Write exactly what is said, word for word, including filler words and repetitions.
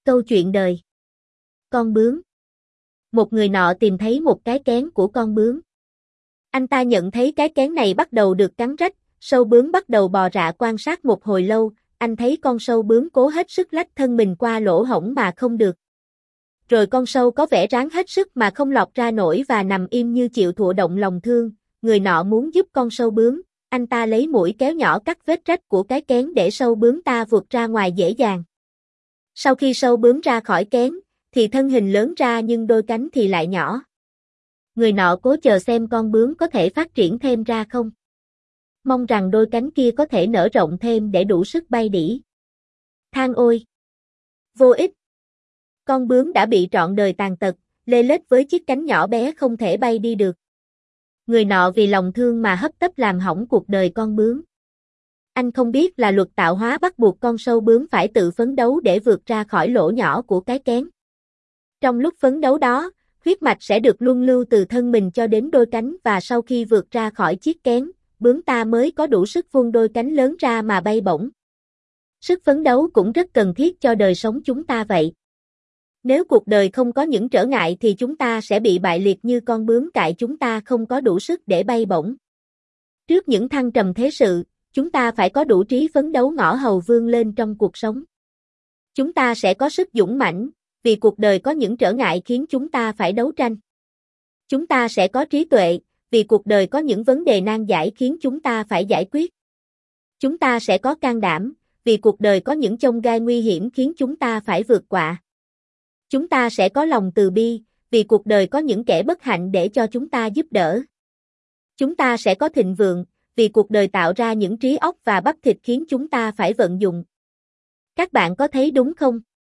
Câu chuyện đời. Con bướm. Một người nọ tìm thấy một cái kén của con bướm. Anh ta nhận thấy cái kén này bắt đầu được cắn rách, sâu bướm bắt đầu bò rạ quan sát một hồi lâu, anh thấy con sâu bướm cố hết sức lách thân mình qua lỗ hổng mà không được. Rồi con sâu có vẻ ráng hết sức mà không lọt ra nổi và nằm im như chịu thụ động lòng thương, người nọ muốn giúp con sâu bướm, anh ta lấy mũi kéo nhỏ cắt vết rách của cái kén để sâu bướm ta vượt ra ngoài dễ dàng. Sau khi sâu bướm ra khỏi kén, thì thân hình lớn ra nhưng đôi cánh thì lại nhỏ. Người nọ cố chờ xem con bướm có thể phát triển thêm ra không. Mong rằng đôi cánh kia có thể nở rộng thêm để đủ sức bay đỉ. Than ôi! Vô ích! Con bướm đã bị trọn đời tàn tật, lê lết với chiếc cánh nhỏ bé không thể bay đi được. Người nọ vì lòng thương mà hấp tấp làm hỏng cuộc đời con bướm. Anh không biết là luật tạo hóa bắt buộc con sâu bướm phải tự phấn đấu để vượt ra khỏi lỗ nhỏ của cái kén. Trong lúc phấn đấu đó, huyết mạch sẽ được luân lưu từ thân mình cho đến đôi cánh và sau khi vượt ra khỏi chiếc kén, bướm ta mới có đủ sức vươn đôi cánh lớn ra mà bay bổng. Sức phấn đấu cũng rất cần thiết cho đời sống chúng ta vậy. Nếu cuộc đời không có những trở ngại thì chúng ta sẽ bị bại liệt như con bướm cại chúng ta không có đủ sức để bay bổng. Trước những thăng trầm thế sự, chúng ta phải có đủ trí phấn đấu ngõ hầu vươn lên trong cuộc sống. Chúng ta sẽ có sức dũng mãnh, vì cuộc đời có những trở ngại khiến chúng ta phải đấu tranh. Chúng ta sẽ có trí tuệ, vì cuộc đời có những vấn đề nan giải khiến chúng ta phải giải quyết. Chúng ta sẽ có can đảm, vì cuộc đời có những chông gai nguy hiểm khiến chúng ta phải vượt qua. Chúng ta sẽ có lòng từ bi, vì cuộc đời có những kẻ bất hạnh để cho chúng ta giúp đỡ. Chúng ta sẽ có thịnh vượng, vì cuộc đời tạo ra những trí óc và bắp thịt khiến chúng ta phải vận dụng. Các bạn có thấy đúng không?